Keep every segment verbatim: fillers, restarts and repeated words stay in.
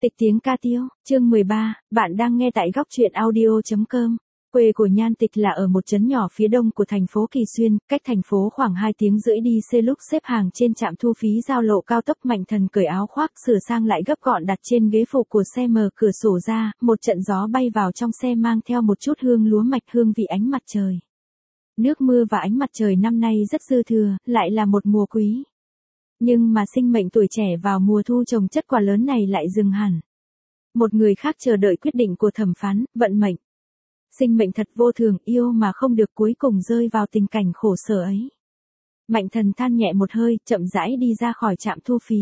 Tịch tiếng ca tiêu, chương mười ba, bạn đang nghe tại góc truyện audio chấm com. Quê của Nhan Tịch là ở một trấn nhỏ phía đông của thành phố Kỳ Xuyên, cách thành phố khoảng hai tiếng rưỡi đi xe. Lúc xếp hàng trên trạm thu phí giao lộ cao tốc, Mạnh Thần cởi áo khoác sửa sang lại gấp gọn đặt trên ghế phụ của xe, mở cửa sổ ra, một trận gió bay vào trong xe mang theo một chút hương lúa mạch, hương vị ánh mặt trời. Nước mưa và ánh mặt trời năm nay rất dư thừa, lại là một mùa quý. Nhưng mà sinh mệnh tuổi trẻ vào mùa thu trồng chất quả lớn này lại dừng hẳn. Một người khác chờ đợi quyết định của thẩm phán, vận mệnh. Sinh mệnh thật vô thường, yêu mà không được, cuối cùng rơi vào tình cảnh khổ sở ấy. Mạnh Thần than nhẹ một hơi, chậm rãi đi ra khỏi trạm thu phí.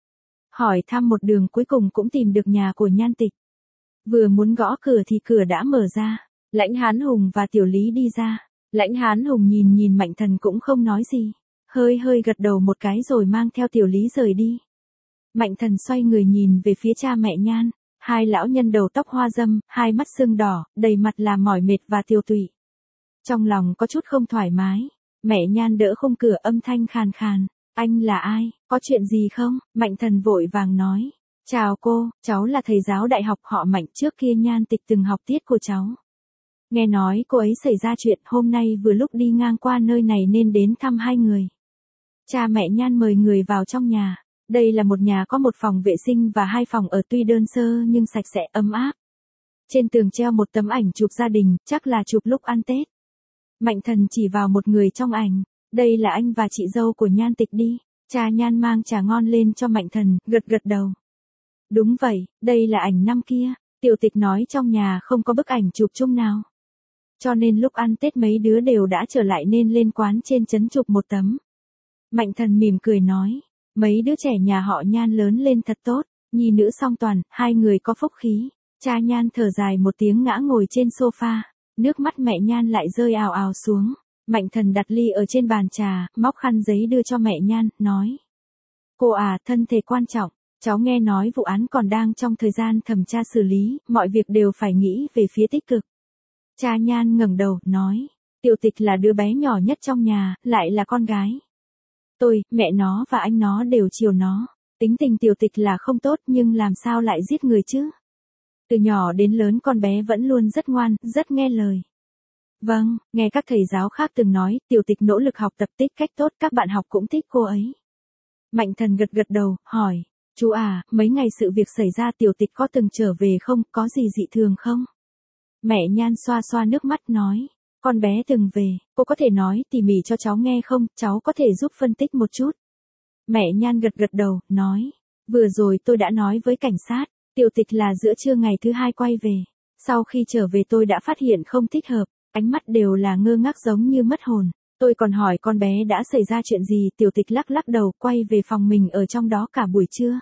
Hỏi thăm một đường, cuối cùng cũng tìm được nhà của Nhan Tịch. Vừa muốn gõ cửa thì cửa đã mở ra. Lãnh Hán Hùng và Tiểu Lý đi ra. Lãnh Hán Hùng nhìn nhìn Mạnh Thần cũng không nói gì. Hơi hơi gật đầu một cái rồi mang theo Tiểu Lý rời đi. Mạnh Thần xoay người nhìn về phía cha mẹ Nhan. Hai lão nhân đầu tóc hoa râm, hai mắt sưng đỏ, đầy mặt là mỏi mệt và tiêu tụy. Trong lòng có chút không thoải mái. Mẹ Nhan đỡ khung cửa, âm thanh khàn khàn. Anh là ai, có chuyện gì không? Mạnh Thần vội vàng nói. Chào cô, cháu là thầy giáo đại học họ Mạnh, trước kia Nhan Tịch từng học tiết của cháu. Nghe nói cô ấy xảy ra chuyện, hôm nay vừa lúc đi ngang qua nơi này nên đến thăm hai người. Cha mẹ Nhan mời người vào trong nhà. Đây là một nhà có một phòng vệ sinh và hai phòng ở, tuy đơn sơ nhưng sạch sẽ, ấm áp. Trên tường treo một tấm ảnh chụp gia đình, chắc là chụp lúc ăn Tết. Mạnh Thần chỉ vào một người trong ảnh. Đây là anh và chị dâu của Nhan Tịch đi. Cha Nhan mang trà ngon lên cho Mạnh Thần, gật gật đầu. Đúng vậy, đây là ảnh năm kia. Tiểu Tịch nói trong nhà không có bức ảnh chụp chung nào. Cho nên lúc ăn Tết mấy đứa đều đã trở lại nên lên quán trên trấn chụp một tấm. Mạnh Thần mỉm cười nói. Mấy đứa trẻ nhà họ Nhan lớn lên thật tốt, nhi nữ song toàn, hai người có phúc khí. Cha Nhan thở dài một tiếng, ngã ngồi trên sofa, nước mắt mẹ Nhan lại rơi ào ào xuống. Mạnh Thần đặt ly ở trên bàn trà, móc khăn giấy đưa cho mẹ Nhan, nói. Cô à, thân thể quan trọng, cháu nghe nói vụ án còn đang trong thời gian thẩm tra xử lý, mọi việc đều phải nghĩ về phía tích cực. Cha Nhan ngẩng đầu, nói. Tiểu Tịch là đứa bé nhỏ nhất trong nhà, lại là con gái. Tôi, mẹ nó và anh nó đều chiều nó. Tính tình Tiểu Tịch là không tốt nhưng làm sao lại giết người chứ? Từ nhỏ đến lớn con bé vẫn luôn rất ngoan, rất nghe lời. Vâng, nghe các thầy giáo khác từng nói, Tiểu Tịch nỗ lực học tập, tích cách tốt, các bạn học cũng thích cô ấy. Mạnh Thần gật gật đầu, hỏi. Chú à, mấy ngày sự việc xảy ra Tiểu Tịch có từng trở về không, có gì dị thường không? Mẹ Nhan xoa xoa nước mắt nói. Con bé từng về, cô có thể nói tỉ mỉ cho cháu nghe không, cháu có thể giúp phân tích một chút. Mẹ Nhan gật gật đầu, nói. Vừa rồi tôi đã nói với cảnh sát, Tiểu Tịch là giữa trưa ngày thứ hai quay về. Sau khi trở về tôi đã phát hiện không thích hợp, ánh mắt đều là ngơ ngác giống như mất hồn. Tôi còn hỏi con bé đã xảy ra chuyện gì, Tiểu Tịch lắc lắc đầu, quay về phòng mình ở trong đó cả buổi trưa.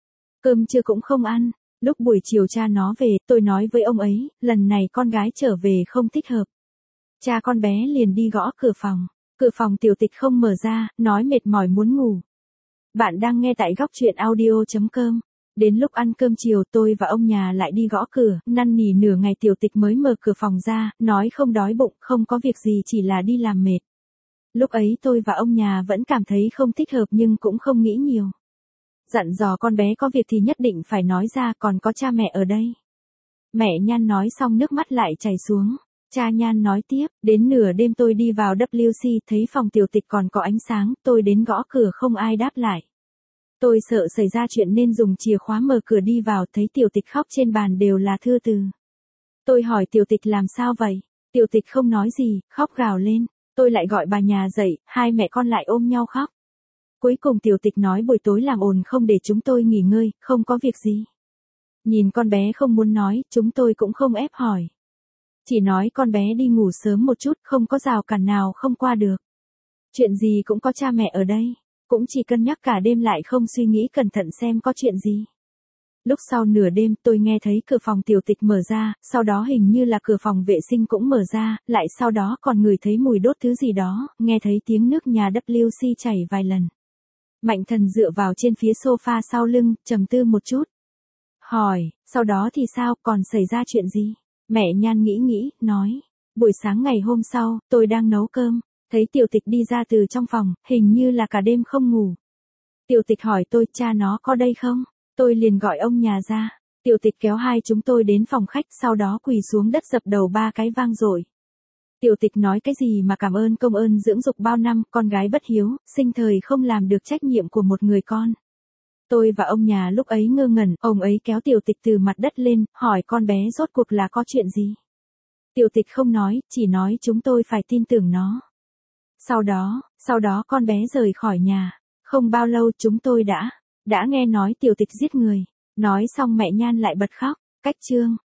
Cơm trưa cũng không ăn. Lúc buổi chiều cha nó về, tôi nói với ông ấy, lần này con gái trở về không thích hợp. Cha con bé liền đi gõ cửa phòng. Cửa phòng Tiểu Tịch không mở ra, nói mệt mỏi muốn ngủ. Bạn đang nghe tại góc truyện audio chấm com. Đến lúc ăn cơm chiều tôi và ông nhà lại đi gõ cửa, năn nỉ nửa ngày Tiểu Tịch mới mở cửa phòng ra, nói không đói bụng, không có việc gì, chỉ là đi làm mệt. Lúc ấy tôi và ông nhà vẫn cảm thấy không thích hợp nhưng cũng không nghĩ nhiều. Dặn dò con bé có việc thì nhất định phải nói ra, còn có cha mẹ ở đây. Mẹ Nhan nói xong nước mắt lại chảy xuống. Cha Nhan nói tiếp, đến nửa đêm tôi đi vào W C thấy phòng Tiểu Tịch còn có ánh sáng, tôi đến gõ cửa không ai đáp lại. Tôi sợ xảy ra chuyện nên dùng chìa khóa mở cửa đi vào, thấy Tiểu Tịch khóc, trên bàn đều là thư từ. Tôi hỏi Tiểu Tịch làm sao vậy? Tiểu Tịch không nói gì, khóc gào lên. Tôi lại gọi bà nhà dậy, hai mẹ con lại ôm nhau khóc. Cuối cùng Tiểu Tịch nói buổi tối làm ồn không để chúng tôi nghỉ ngơi, không có việc gì. Nhìn con bé không muốn nói, chúng tôi cũng không ép hỏi. Chỉ nói con bé đi ngủ sớm một chút, không có rào cản nào không qua được. Chuyện gì cũng có cha mẹ ở đây, cũng chỉ cân nhắc cả đêm lại không suy nghĩ cẩn thận xem có chuyện gì. Lúc sau nửa đêm tôi nghe thấy cửa phòng Tiểu Tịch mở ra, sau đó hình như là cửa phòng vệ sinh cũng mở ra, lại sau đó còn ngửi thấy mùi đốt thứ gì đó, nghe thấy tiếng nước nhà W C chảy vài lần. Mạnh Thần dựa vào trên phía sofa sau lưng, trầm tư một chút. Hỏi, sau đó thì sao, còn xảy ra chuyện gì? Mẹ Nhan nghĩ nghĩ, nói. Buổi sáng ngày hôm sau, tôi đang nấu cơm, thấy Tiểu Tịch đi ra từ trong phòng, hình như là cả đêm không ngủ. Tiểu Tịch hỏi tôi, cha nó có đây không? Tôi liền gọi ông nhà ra. Tiểu Tịch kéo hai chúng tôi đến phòng khách, sau đó quỳ xuống đất dập đầu ba cái vang dội. Tiểu Tịch nói cái gì mà cảm ơn công ơn dưỡng dục bao năm, con gái bất hiếu, sinh thời không làm được trách nhiệm của một người con. Tôi và ông nhà lúc ấy ngơ ngẩn, ông ấy kéo Tiểu Tịch từ mặt đất lên, hỏi con bé rốt cuộc là có chuyện gì. Tiểu Tịch không nói, chỉ nói chúng tôi phải tin tưởng nó. Sau đó, sau đó con bé rời khỏi nhà. Không bao lâu chúng tôi đã, đã nghe nói Tiểu Tịch giết người. Nói xong mẹ Nhan lại bật khóc. Cách chương.